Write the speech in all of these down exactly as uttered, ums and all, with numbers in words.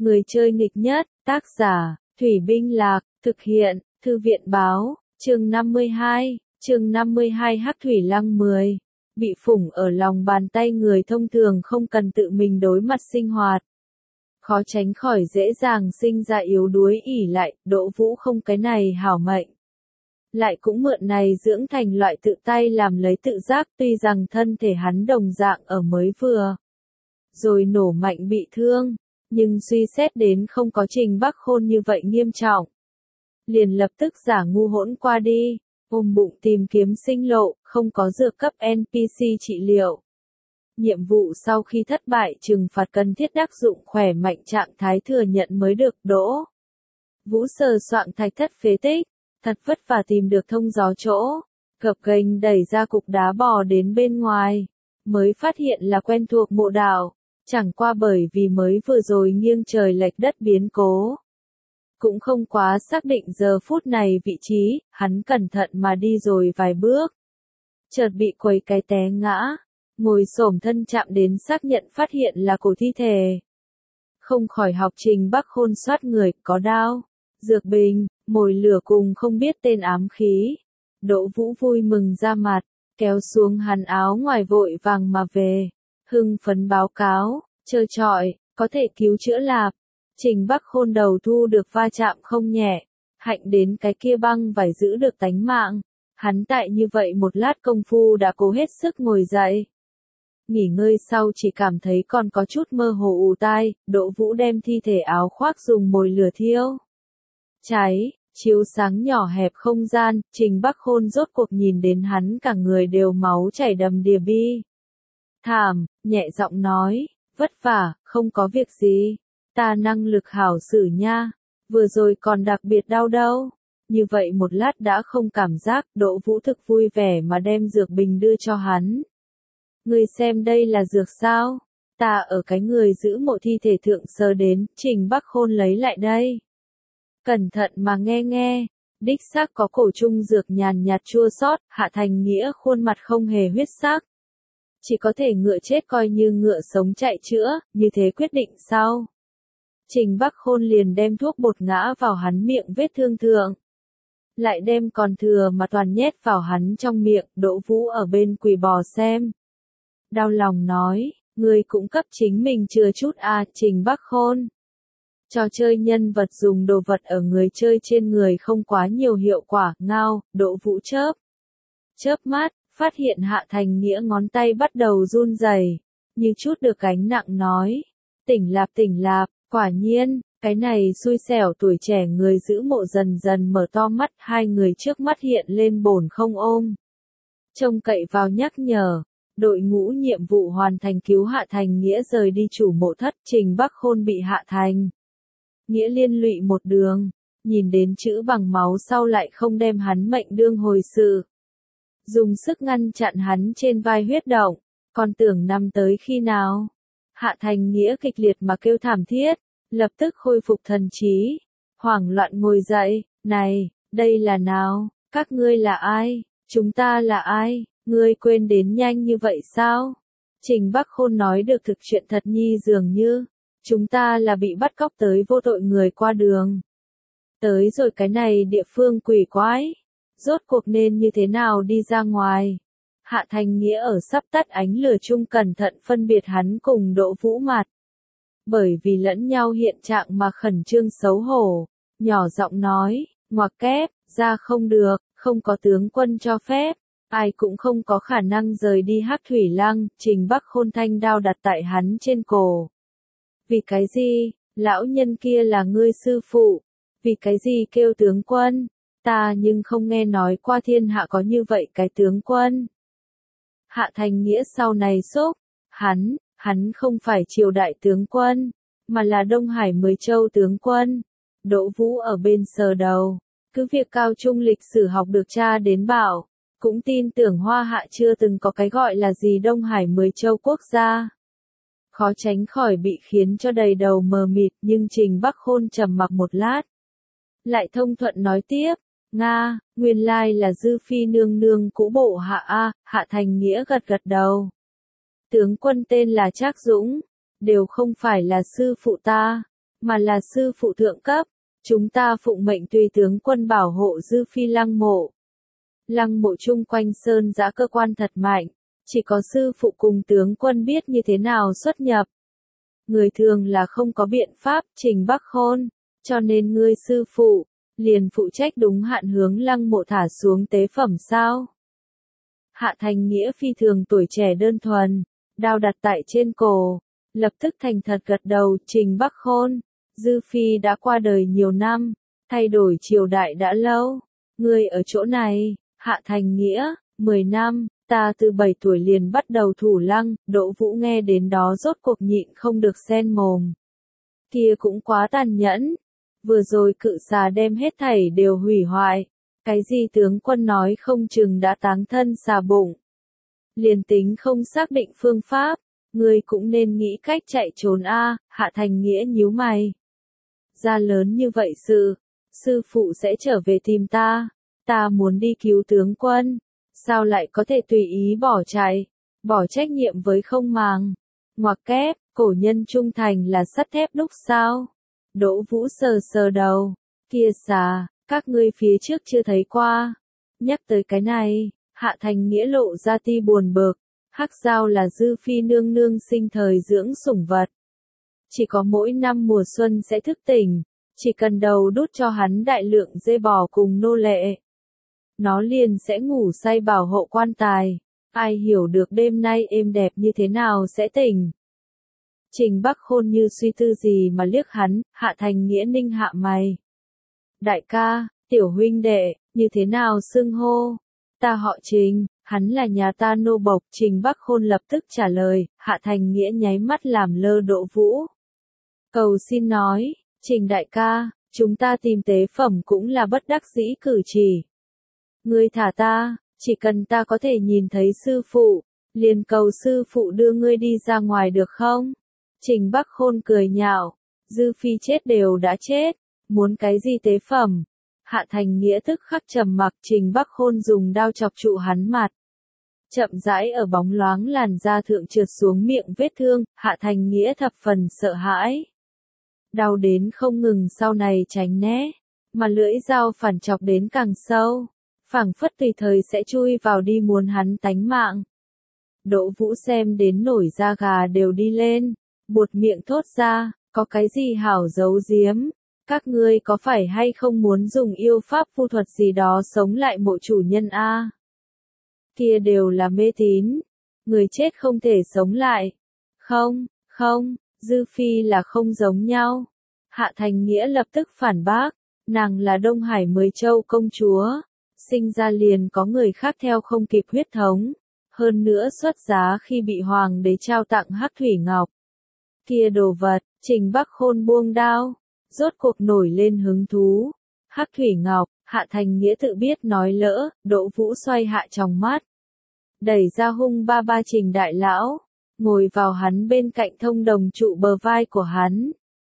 Người chơi nghịch nhất, tác giả, Thủy Binh Lạc, thực hiện, Thư viện Báo, chương năm mươi hai, chương năm mươi hai Hắc Thủy Lăng mười. Bị phủng ở lòng bàn tay người thông thường không cần tự mình đối mặt sinh hoạt. Khó tránh khỏi dễ dàng sinh ra yếu đuối ỷ lại, Đỗ Vũ không cái này hảo mệnh. Lại cũng mượn này dưỡng thành loại tự tay làm lấy tự giác, tuy rằng thân thể hắn đồng dạng ở mới vừa. Rồi nổ mạnh bị thương, nhưng suy xét đến không có Trình Bắc Khôn như vậy nghiêm trọng. Liền lập tức giả ngu hỗn qua đi, ôm bụng tìm kiếm sinh lộ, không có dược cấp en pê xê trị liệu. Nhiệm vụ sau khi thất bại trừng phạt cần thiết đắc dụng khỏe mạnh trạng thái thừa nhận mới được. Đỗ Vũ sờ soạng thạch thất phế tích, thật vất vả tìm được thông gió chỗ, gập ghềnh đẩy ra cục đá bò đến bên ngoài, mới phát hiện là quen thuộc mộ đạo, chẳng qua bởi vì mới vừa rồi nghiêng trời lệch đất biến cố. Cũng không quá xác định giờ phút này vị trí, hắn cẩn thận mà đi rồi vài bước. Chợt bị quấy cái té ngã, ngồi xổm thân chạm đến xác nhận phát hiện là cổ thi thể. Không khỏi học Trình Bắc Khôn soát người, có đao, dược bình, mồi lửa cùng không biết tên ám khí. Đỗ Vũ vui mừng ra mặt, kéo xuống hắn áo ngoài vội vàng mà về. Hưng phấn báo cáo, trơ trọi, có thể cứu chữa lạp. Trình Bắc Khôn đầu thu được va chạm không nhẹ, hạnh đến cái kia băng vải giữ được tánh mạng. Hắn tại như vậy một lát công phu đã cố hết sức ngồi dậy. Nghỉ ngơi sau chỉ cảm thấy còn có chút mơ hồ ù tai, Đỗ Vũ đem thi thể áo khoác dùng mồi lửa thiêu. Cháy, chiếu sáng nhỏ hẹp không gian, Trình Bắc Khôn rốt cuộc nhìn đến hắn cả người đều máu chảy đầm đìa bi. Thảm, nhẹ giọng nói, vất vả, không có việc gì. Ta năng lực hảo xử nha, vừa rồi còn đặc biệt đau đâu. Như vậy một lát đã không cảm giác, Đỗ Vũ thực vui vẻ mà đem dược bình đưa cho hắn. Ngươi xem đây là dược sao? Ta ở cái người giữ mộ thi thể thượng sờ đến, Trình Bắc Khôn lấy lại đây. Cẩn thận mà nghe nghe, đích xác có cổ trung dược nhàn nhạt chua xót, Hạ Thành Nghĩa khuôn mặt không hề huyết sắc. Chỉ có thể ngựa chết coi như ngựa sống chạy chữa, như thế quyết định sao? Trình Bắc Khôn liền đem thuốc bột ngã vào hắn miệng vết thương thượng. Lại đem còn thừa mà toàn nhét vào hắn trong miệng, Đỗ Vũ ở bên quỳ bò xem. Đau lòng nói, ngươi cũng cấp chính mình chừa chút à, Trình Bắc Khôn. Trò chơi nhân vật dùng đồ vật ở người chơi trên người không quá nhiều hiệu quả, ngao, Đỗ Vũ chớp. Chớp mắt, phát hiện Hạ Thành Nghĩa ngón tay bắt đầu run rẩy, như chút được gánh nặng nói. Tỉnh lạp tỉnh lạp, quả nhiên, cái này xui xẻo tuổi trẻ người giữ mộ dần dần mở to mắt, hai người trước mắt hiện lên bổn không ôm. Trông cậy vào nhắc nhở, đội ngũ nhiệm vụ hoàn thành cứu Hạ Thành Nghĩa rời đi chủ mộ thất, Trình Bắc Khôn bị Hạ Thành Nghĩa liên lụy một đường, nhìn đến chữ bằng máu sau lại không đem hắn mệnh đương hồi sự. Dùng sức ngăn chặn hắn trên vai huyết động, còn tưởng nằm tới khi nào. Hạ Thành Nghĩa kịch liệt mà kêu thảm thiết, lập tức khôi phục thần trí, hoảng loạn ngồi dậy, này, đây là nào, các ngươi là ai, chúng ta là ai, ngươi quên đến nhanh như vậy sao? Trình Bắc Khôn nói được thực chuyện thật nhi dường như, chúng ta là bị bắt cóc tới vô tội người qua đường. Tới rồi cái này địa phương quỷ quái, rốt cuộc nên như thế nào đi ra ngoài? Hạ Thành Nghĩa ở sắp tắt ánh lửa chung cẩn thận phân biệt hắn cùng Đỗ Vũ mặt. Bởi vì lẫn nhau hiện trạng mà khẩn trương xấu hổ, nhỏ giọng nói, ngoặc kép, ra không được, không có tướng quân cho phép, ai cũng không có khả năng rời đi Hắc Thủy Lăng. Trình Bắc Khôn thanh đao đặt tại hắn trên cổ. Vì cái gì, lão nhân kia là ngươi sư phụ, vì cái gì kêu tướng quân, ta nhưng không nghe nói qua thiên hạ có như vậy cái tướng quân. Hạ Thành Nghĩa sau này sốc, hắn, hắn không phải triều đại tướng quân, mà là Đông Hải Mười Châu tướng quân. Đỗ Vũ ở bên sờ đầu, cứ việc cao trung lịch sử học được tra đến bảo, cũng tin tưởng Hoa Hạ chưa từng có cái gọi là gì Đông Hải Mười Châu quốc gia. Khó tránh khỏi bị khiến cho đầy đầu mờ mịt, nhưng Trình Bắc Khôn trầm mặc một lát. Lại thông thuận nói tiếp, Nga, nguyên lai là Dư Phi nương nương cũ bộ Hạ A. Hạ Thành Nghĩa gật gật đầu. Tướng quân tên là Trác Dũng, đều không phải là sư phụ ta. mà là sư phụ thượng cấp. Chúng ta phụng mệnh tùy tướng quân bảo hộ Dư Phi lăng mộ. Lăng mộ chung quanh sơn giã cơ quan thật mạnh, chỉ có sư phụ cùng tướng quân biết như thế nào xuất nhập. Người thường là không có biện pháp, Trình Bắc Khôn, cho nên ngươi sư phụ, liền phụ trách đúng hạn hướng lăng mộ thả xuống tế phẩm sao. Hạ Thành Nghĩa phi thường tuổi trẻ đơn thuần, đao đặt tại trên cổ, lập tức thành thật gật đầu, Trình Bắc Khôn, Dư Phi đã qua đời nhiều năm, thay đổi triều đại đã lâu, ngươi ở chỗ này, Hạ Thành Nghĩa, mười năm, ta từ bảy tuổi liền bắt đầu thủ lăng, Đỗ Vũ nghe đến đó rốt cuộc nhịn không được sen mồm. Kia cũng quá tàn nhẫn, vừa rồi cự xà đem hết thảy đều hủy hoại, cái gì tướng quân nói không chừng đã táng thân xà bụng. Liền tính không xác định phương pháp, ngươi cũng nên nghĩ cách chạy trốn a. Hạ Thành Nghĩa nhíu mày. Ra lớn như vậy sự, sư phụ sẽ trở về tìm ta, ta muốn đi cứu tướng quân, sao lại có thể tùy ý bỏ chạy, bỏ trách nhiệm với không màng. Ngoặc kép, cổ nhân trung thành là sắt thép đúc sao? Đỗ Vũ sờ sờ đầu, kia xà, các ngươi phía trước chưa thấy qua. Nhắc tới cái này, Hạ Thành Nghĩa lộ ra ti buồn bực, hắc giao là Dư Phi nương nương sinh thời dưỡng sủng vật. Chỉ có mỗi năm mùa xuân sẽ thức tỉnh, chỉ cần đầu đút cho hắn đại lượng dê bò cùng nô lệ. Nó liền sẽ ngủ say bảo hộ quan tài, ai hiểu được đêm nay êm đẹp như thế nào sẽ tỉnh. Trình Bắc Khôn như suy tư gì mà liếc hắn, Hạ Thành Nghĩa ninh hạ mày. Đại ca, tiểu huynh đệ, như thế nào xưng hô? Ta họ Trình, hắn là nhà ta nô bộc. Trình Bắc Khôn lập tức trả lời, Hạ Thành Nghĩa nháy mắt làm lơ Đỗ Vũ. Cầu xin nói, Trình đại ca, chúng ta tìm tế phẩm cũng là bất đắc dĩ cử chỉ. Ngươi thả ta, chỉ cần ta có thể nhìn thấy sư phụ, liền cầu sư phụ đưa ngươi đi ra ngoài được không? Trình Bắc Khôn cười nhạo, Dư Phi chết đều đã chết, muốn cái gì tế phẩm? Hạ Thành Nghĩa tức khắc trầm mặc. Trình Bắc Khôn dùng đao chọc trụ hắn mặt. Chậm rãi ở bóng loáng làn da thượng trượt xuống miệng vết thương, Hạ Thành Nghĩa thập phần sợ hãi. Đau đến không ngừng sau này tránh né, mà lưỡi dao phản chọc đến càng sâu, phảng phất tùy thời sẽ chui vào đi muốn hắn tánh mạng. Đỗ Vũ xem đến nổi da gà đều đi lên, buột miệng thốt ra, có cái gì hảo giấu giếm, các ngươi có phải hay không muốn dùng yêu pháp phu thuật gì đó sống lại mộ chủ nhân a? Kia đều là mê tín, người chết không thể sống lại. Không, không, Dư Phi là không giống nhau. Hạ Thành Nghĩa lập tức phản bác, nàng là Đông Hải Mười Châu công chúa, sinh ra liền có người khác theo không kịp huyết thống, hơn nữa xuất giá khi bị hoàng đế trao tặng hắc thủy ngọc. Kia đồ vật, Trình Bắc Khôn buông đao, rốt cuộc nổi lên hứng thú. Hắc thủy ngọc, Hạ Thành Nghĩa tự biết nói lỡ, Đỗ Vũ xoay hạ trong mắt, đẩy ra hung ba ba Trình đại lão, ngồi vào hắn bên cạnh thông đồng trụ bờ vai của hắn.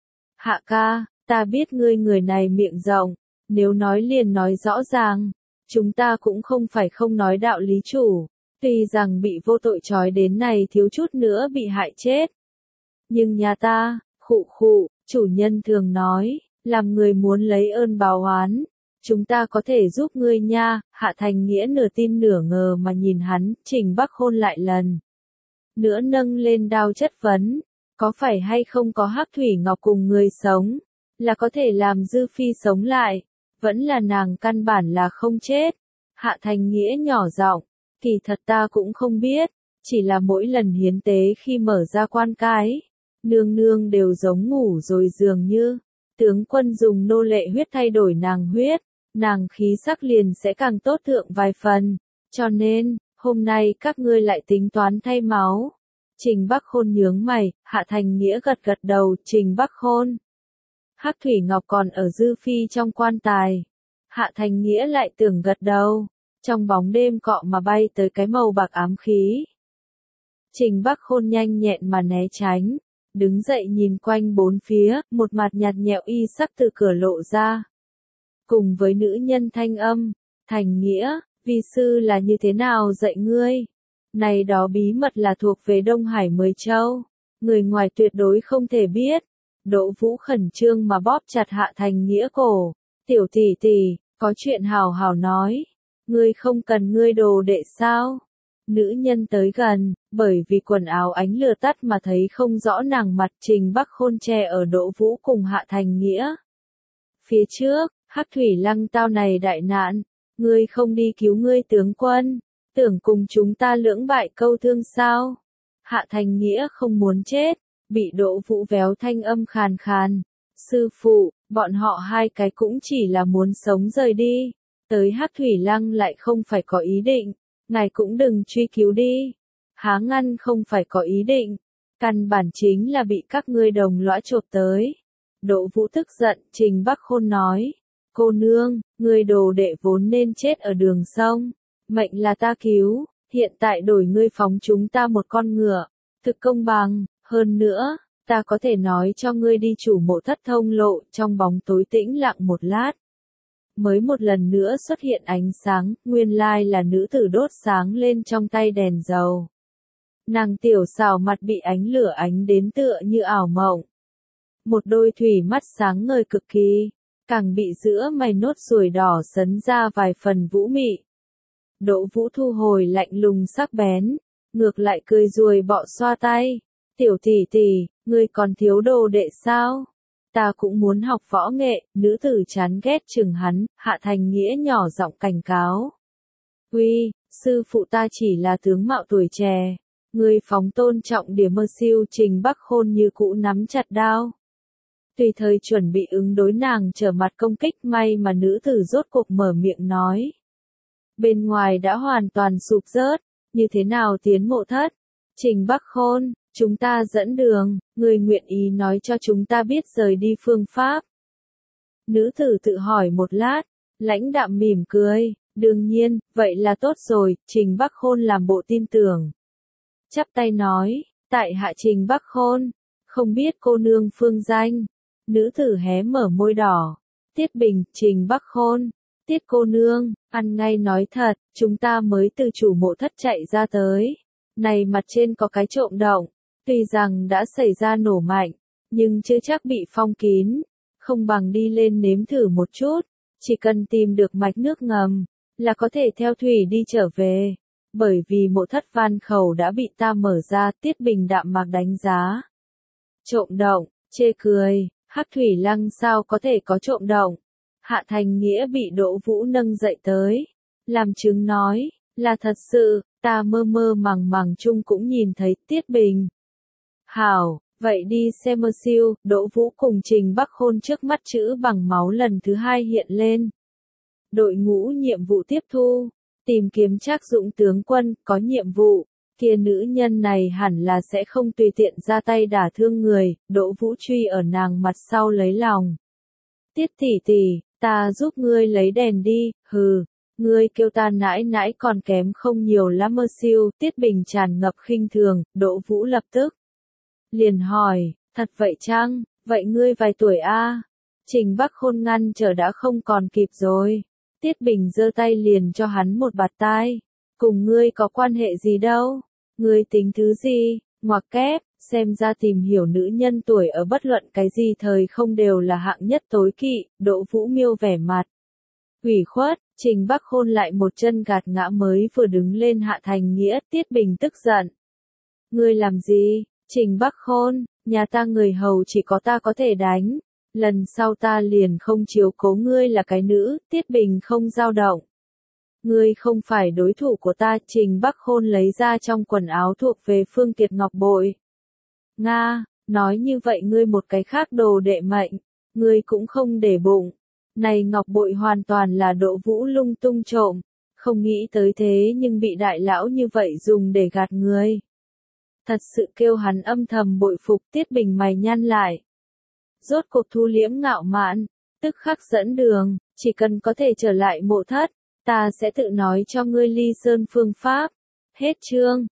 Hạ ca, ta biết ngươi người này miệng rộng, nếu nói liền nói rõ ràng, chúng ta cũng không phải không nói đạo lý chủ, tuy rằng bị vô tội trói đến này thiếu chút nữa bị hại chết. Nhưng nhà ta, khụ khụ, chủ nhân thường nói, làm người muốn lấy ơn báo oán, chúng ta có thể giúp ngươi nha. Hạ Thành Nghĩa nửa tin nửa ngờ mà nhìn hắn. Trình Bắc Khôn lại lần nữa nâng lên đao chất vấn, có phải hay không có hắc thủy ngọc cùng người sống, là có thể làm Dư Phi sống lại, vẫn là nàng căn bản là không chết. Hạ Thành Nghĩa nhỏ giọng, kỳ thật ta cũng không biết, chỉ là mỗi lần hiến tế khi mở ra quan cái, nương nương đều giống ngủ rồi dường như, tướng quân dùng nô lệ huyết thay đổi nàng huyết, nàng khí sắc liền sẽ càng tốt thượng vài phần, cho nên, hôm nay các ngươi lại tính toán thay máu. Trình Bắc Khôn nhướng mày, Hạ Thành Nghĩa gật gật đầu. Trình Bắc Khôn, hắc thủy ngọc còn ở Dư Phi trong quan tài. Hạ Thành Nghĩa lại tưởng gật đầu, trong bóng đêm cọ mà bay tới cái màu bạc ám khí. Trình Bắc Khôn nhanh nhẹn mà né tránh, đứng dậy nhìn quanh bốn phía, một mặt nhạt nhẽo y sắc từ cửa lộ ra. Cùng với nữ nhân thanh âm, Thành Nghĩa, vi sư là như thế nào dạy ngươi? Này đó bí mật là thuộc về Đông Hải Mười Châu, người ngoài tuyệt đối không thể biết. Đỗ Vũ khẩn trương mà bóp chặt Hạ Thành Nghĩa cổ. Tiểu tỷ tỷ, có chuyện hào hào nói. Ngươi không cần ngươi đồ đệ sao? Nữ nhân tới gần, bởi vì quần áo ánh lửa tắt mà thấy không rõ nàng mặt. Trình Bắc Khôn che ở Đỗ Vũ cùng Hạ Thành Nghĩa. Phía trước, Hắc Thủy Lăng tao này đại nạn, ngươi không đi cứu ngươi tướng quân, tưởng cùng chúng ta lưỡng bại câu thương sao? Hạ Thành Nghĩa không muốn chết, bị Đỗ Vũ véo thanh âm khàn khàn. Sư phụ, bọn họ hai cái cũng chỉ là muốn sống rời đi, tới Hắc Thủy Lăng lại không phải có ý định, ngài cũng đừng truy cứu đi. Há ngăn không phải có ý định, căn bản chính là bị các ngươi đồng lõa chộp tới. Đỗ Vũ tức giận, Trình Bắc Khôn nói, cô nương, ngươi đồ đệ vốn nên chết ở đường sông, mệnh là ta cứu, hiện tại đổi ngươi phóng chúng ta một con ngựa, thực công bằng, hơn nữa, ta có thể nói cho ngươi đi chủ mộ thất thông lộ trong bóng tối tĩnh lặng một lát. Mới một lần nữa xuất hiện ánh sáng, nguyên lai là nữ tử đốt sáng lên trong tay đèn dầu. Nàng tiểu xào mặt bị ánh lửa ánh đến tựa như ảo mộng. Một đôi thủy mắt sáng ngời cực kỳ, càng bị giữa mày nốt ruồi đỏ sấn ra vài phần vũ mị. Đỗ Vũ thu hồi lạnh lùng sắc bén, ngược lại cười ruồi bọ xoa tay. Tiểu tỷ tỷ, ngươi còn thiếu đồ đệ sao? Ta cũng muốn học võ nghệ. Nữ tử chán ghét chừng hắn. Hạ Thành Nghĩa nhỏ giọng cảnh cáo. Uy, sư phụ ta chỉ là tướng mạo tuổi trẻ, ngươi phóng tôn trọng điểm mơ siêu. Trình Bắc Khôn như cũ nắm chặt đao, tùy thời chuẩn bị ứng đối nàng trở mặt công kích. May mà nữ tử rốt cuộc mở miệng nói. Bên ngoài đã hoàn toàn sụp rớt, như thế nào tiến mộ thất? Trình Bắc Khôn, chúng ta dẫn đường, người nguyện ý nói cho chúng ta biết rời đi phương pháp. Nữ tử tự hỏi một lát, lãnh đạm mỉm cười, đương nhiên, vậy là tốt rồi. Trình Bắc Khôn làm bộ tin tưởng, chắp tay nói, tại hạ Trình Bắc Khôn, không biết cô nương phương danh. Nữ tử hé mở môi đỏ, Tiết Bình. Trình Bắc Khôn, Tiết cô nương, ăn ngay nói thật, chúng ta mới từ chủ mộ thất chạy ra tới. Này mặt trên có cái trộm động, tuy rằng đã xảy ra nổ mạnh, nhưng chưa chắc bị phong kín, không bằng đi lên nếm thử một chút, chỉ cần tìm được mạch nước ngầm, là có thể theo thủy đi trở về, bởi vì mộ thất van khẩu đã bị ta mở ra. Tiết Bình đạm mạc đánh giá. Trộm động, chê cười, Hắc Thủy Lăng sao có thể có trộm động? Hạ Thành Nghĩa bị Đỗ Vũ nâng dậy tới, làm chứng nói, là thật sự, ta mơ mơ màng màng chung cũng nhìn thấy. Tiết Bình. Hảo, vậy đi xem mơ siêu. Đỗ Vũ cùng Trình Bắc Khôn trước mắt chữ bằng máu lần thứ hai hiện lên. Đội ngũ nhiệm vụ tiếp thu, tìm kiếm Trác Dũng tướng quân. Có nhiệm vụ, kia nữ nhân này hẳn là sẽ không tùy tiện ra tay đả thương người. Đỗ Vũ truy ở nàng mặt sau lấy lòng. Tiết tỷ tỷ, ta giúp ngươi lấy đèn đi. Hừ, ngươi kêu ta nãi nãi còn kém không nhiều lắm mơ siêu. Tiết Bình tràn ngập khinh thường. Đỗ Vũ lập tức liền hỏi, thật vậy chăng? Vậy ngươi vài tuổi a? Trình Bắc Khôn ngăn trở đã không còn kịp rồi. Tiết Bình giơ tay liền cho hắn một bạt tai. Cùng ngươi có quan hệ gì đâu? Ngươi tính thứ gì? Ngoặc kép, xem ra tìm hiểu nữ nhân tuổi ở bất luận cái gì thời không đều là hạng nhất tối kỵ. Đỗ Vũ miêu vẻ mặt ủy khuất. Trình Bắc Khôn lại một chân gạt ngã mới vừa đứng lên Hạ Thành Nghĩa. Tiết Bình tức giận. Ngươi làm gì? Trình Bắc Khôn, nhà ta người hầu chỉ có ta có thể đánh. Lần sau ta liền không chiếu cố ngươi là cái nữ. Tiết Bình không dao động. Ngươi không phải đối thủ của ta. Trình Bắc Khôn lấy ra trong quần áo thuộc về Phương Kiệt ngọc bội. Nga, nói như vậy ngươi một cái khác đồ đệ mệnh, ngươi cũng không để bụng. Này ngọc bội hoàn toàn là Đỗ Vũ lung tung trộm, không nghĩ tới thế nhưng bị đại lão như vậy dùng để gạt người. Thật sự kêu hắn âm thầm bội phục. Tiết Bình mày nhăn lại, rốt cuộc thu liễm ngạo mạn, tức khắc dẫn đường, chỉ cần có thể trở lại mộ thất, ta sẽ tự nói cho ngươi ly sơn phương pháp. Hết chương.